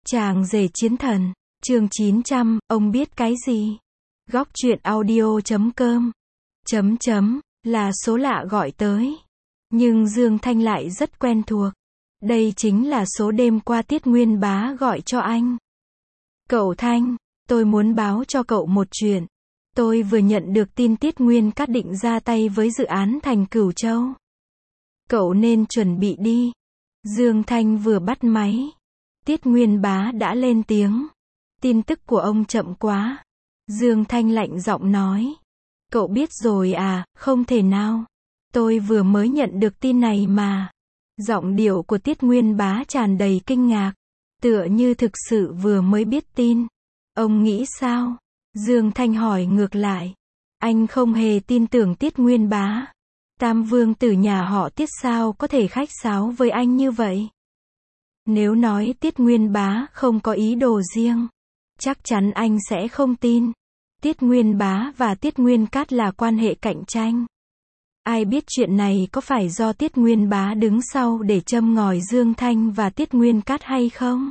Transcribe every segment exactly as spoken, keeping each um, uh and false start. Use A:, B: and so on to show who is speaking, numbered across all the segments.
A: Chàng rể chiến thần, chương chín trăm, ông biết cái gì? Góc truyện audio chấm com, chấm chấm, là số lạ gọi tới. Nhưng Dương Thanh lại rất quen thuộc. Đây chính là số đêm qua Tiết Nguyên Bá gọi cho anh. Cậu Thanh, tôi muốn báo cho cậu một chuyện. Tôi vừa nhận được tin Tiết Nguyên Cát định ra tay với dự án thành Cửu Châu. Cậu nên chuẩn bị đi. Dương Thanh vừa bắt máy. Tiết Nguyên Bá đã lên tiếng. Tin tức của ông chậm quá. Dương Thanh lạnh giọng nói. Cậu biết rồi à, không thể nào. Tôi vừa mới nhận được tin này mà. Giọng điệu của Tiết Nguyên Bá tràn đầy kinh ngạc. Tựa như thực sự vừa mới biết tin. Ông nghĩ sao? Dương Thanh hỏi ngược lại. Anh không hề tin tưởng Tiết Nguyên Bá. Tam vương tử nhà họ Tiết sao có thể khách sáo với anh như vậy? Nếu nói Tiết Nguyên Bá không có ý đồ riêng, chắc chắn anh sẽ không tin. Tiết Nguyên Bá và Tiết Nguyên Cát là quan hệ cạnh tranh. Ai biết chuyện này có phải do Tiết Nguyên Bá đứng sau để châm ngòi Dương Thanh và Tiết Nguyên Cát hay không?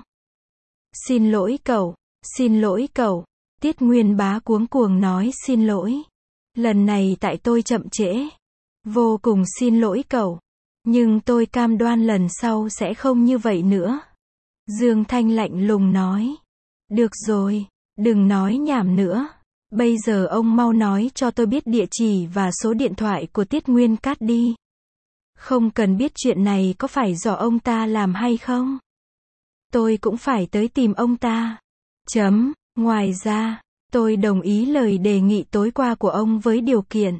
A: Xin lỗi cậu, xin lỗi cậu. Tiết Nguyên Bá cuống cuồng nói xin lỗi. Lần này tại tôi chậm trễ. Vô cùng xin lỗi cậu. Nhưng tôi cam đoan lần sau sẽ không như vậy nữa. Dương Thanh lạnh lùng nói. Được rồi, đừng nói nhảm nữa. Bây giờ ông mau nói cho tôi biết địa chỉ và số điện thoại của Tiết Nguyên Cát đi. Không cần biết chuyện này có phải do ông ta làm hay không. Tôi cũng phải tới tìm ông ta. Chấm, ngoài ra, tôi đồng ý lời đề nghị tối qua của ông với điều kiện.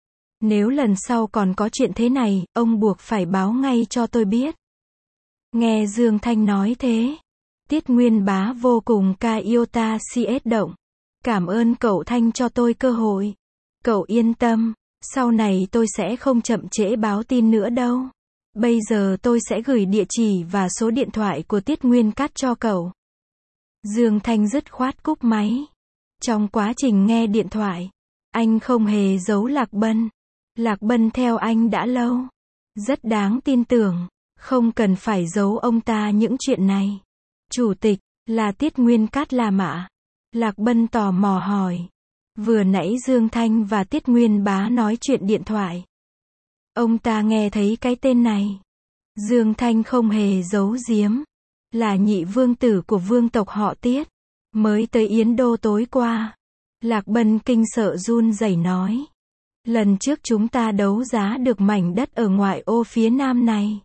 A: Nếu lần sau còn có chuyện thế này, ông buộc phải báo ngay cho tôi biết. Nghe Dương Thanh nói thế, Tiết Nguyên Bá vô cùng ca yêu ta si ết động. Cảm ơn cậu Thanh cho tôi cơ hội. Cậu yên tâm, sau này tôi sẽ không chậm trễ báo tin nữa đâu. Bây giờ tôi sẽ gửi địa chỉ và số điện thoại của Tiết Nguyên Cát cho cậu. Dương Thanh dứt khoát cúp máy. Trong quá trình nghe điện thoại, anh không hề giấu Lạc Bân. Lạc Bân theo anh đã lâu. Rất đáng tin tưởng. Không cần phải giấu ông ta những chuyện này. Chủ tịch, là Tiết Nguyên Cát làm ạ? Lạc Bân tò mò hỏi. Vừa nãy Dương Thanh và Tiết Nguyên Bá nói chuyện điện thoại. Ông ta nghe thấy cái tên này. Dương Thanh không hề giấu giếm. Là nhị vương tử của vương tộc họ Tiết. Mới tới Yến Đô tối qua. Lạc Bân kinh sợ run rẩy nói. Lần trước chúng ta đấu giá được mảnh đất ở ngoại ô phía nam này.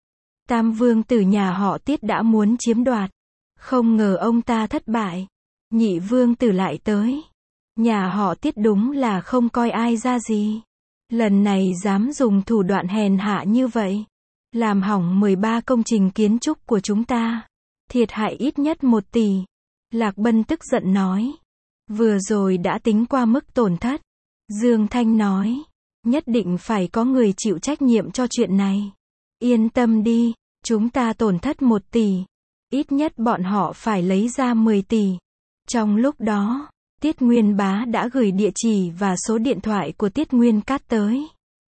A: Tam vương tử nhà họ Tiết đã muốn chiếm đoạt. Không ngờ ông ta thất bại. Nhị vương tử lại tới. Nhà họ Tiết đúng là không coi ai ra gì. Lần này dám dùng thủ đoạn hèn hạ như vậy. Làm hỏng mười ba công trình kiến trúc của chúng ta. Thiệt hại ít nhất một tỷ. Lạc Bân tức giận nói. Vừa rồi đã tính qua mức tổn thất. Dương Thanh nói. Nhất định phải có người chịu trách nhiệm cho chuyện này. Yên tâm đi, chúng ta tổn thất một tỷ. Ít nhất bọn họ phải lấy ra mười tỷ. Trong lúc đó, Tiết Nguyên Bá đã gửi địa chỉ và số điện thoại của Tiết Nguyên Cát tới.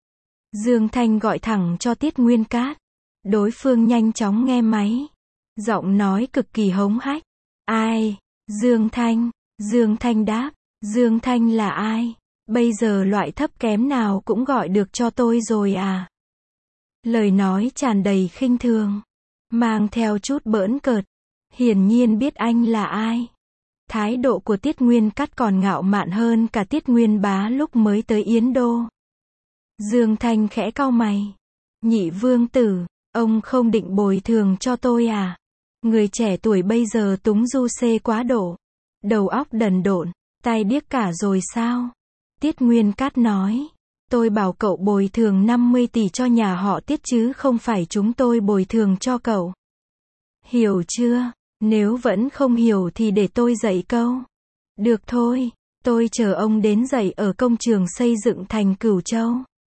A: Dương Thanh gọi thẳng cho Tiết Nguyên Cát. Đối phương nhanh chóng nghe máy. Giọng nói cực kỳ hống hách. Ai? Dương Thanh. Dương Thanh đáp. Dương Thanh là ai? Bây giờ loại thấp kém nào cũng gọi được cho tôi rồi à? Lời nói tràn đầy khinh thường. Mang theo chút bỡn cợt. Hiển nhiên biết anh là ai. Thái độ của Tiết Nguyên Cát còn ngạo mạn hơn cả Tiết Nguyên Bá lúc mới tới Yến Đô. Dương Thanh khẽ cau mày. Nhị vương tử, ông không định bồi thường cho tôi à? Người trẻ tuổi bây giờ túng du xê quá độ. Đầu óc đần độn, tai điếc cả rồi sao? Tiết Nguyên Cát nói. Tôi bảo cậu bồi thường năm mươi tỷ cho nhà họ Tiết chứ không phải chúng tôi bồi thường cho cậu. Hiểu chưa? Nếu vẫn không hiểu thì để tôi dạy câu. Được thôi, tôi chờ ông đến dạy ở công trường xây dựng thành Cửu Châu.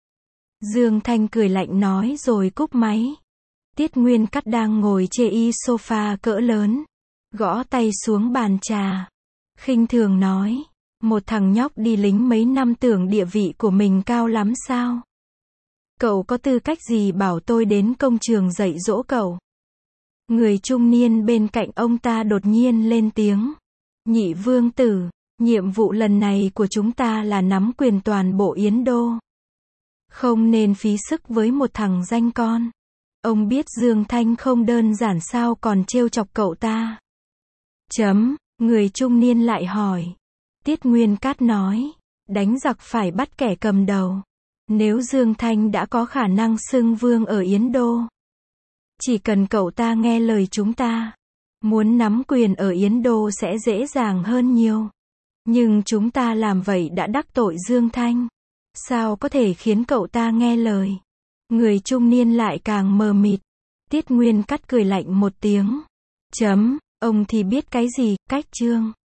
A: Dương Thanh cười lạnh nói rồi cúp máy. Tiết Nguyên Cát đang ngồi chê y sofa cỡ lớn. Gõ tay xuống bàn trà. Khinh thường nói. Một thằng nhóc đi lính mấy năm tưởng địa vị của mình cao lắm sao? Cậu có tư cách gì bảo tôi đến công trường dạy dỗ cậu? Người trung niên bên cạnh ông ta đột nhiên lên tiếng. Nhị vương tử, nhiệm vụ lần này của chúng ta là nắm quyền toàn bộ Yến Đô. Không nên phí sức với một thằng danh con. Ông biết Dương Thanh không đơn giản sao còn trêu chọc cậu ta. Chấm, người trung niên lại hỏi. Tiết Nguyên Cát nói, đánh giặc phải bắt kẻ cầm đầu. Nếu Dương Thanh đã có khả năng xưng vương ở Yến Đô, chỉ cần cậu ta nghe lời chúng ta, muốn nắm quyền ở Yến Đô sẽ dễ dàng hơn nhiều. Nhưng chúng ta làm vậy đã đắc tội Dương Thanh. Sao có thể khiến cậu ta nghe lời? Người trung niên lại càng mờ mịt. Tiết Nguyên Cát cười lạnh một tiếng. Chấm, ông thì biết cái gì, cách chương.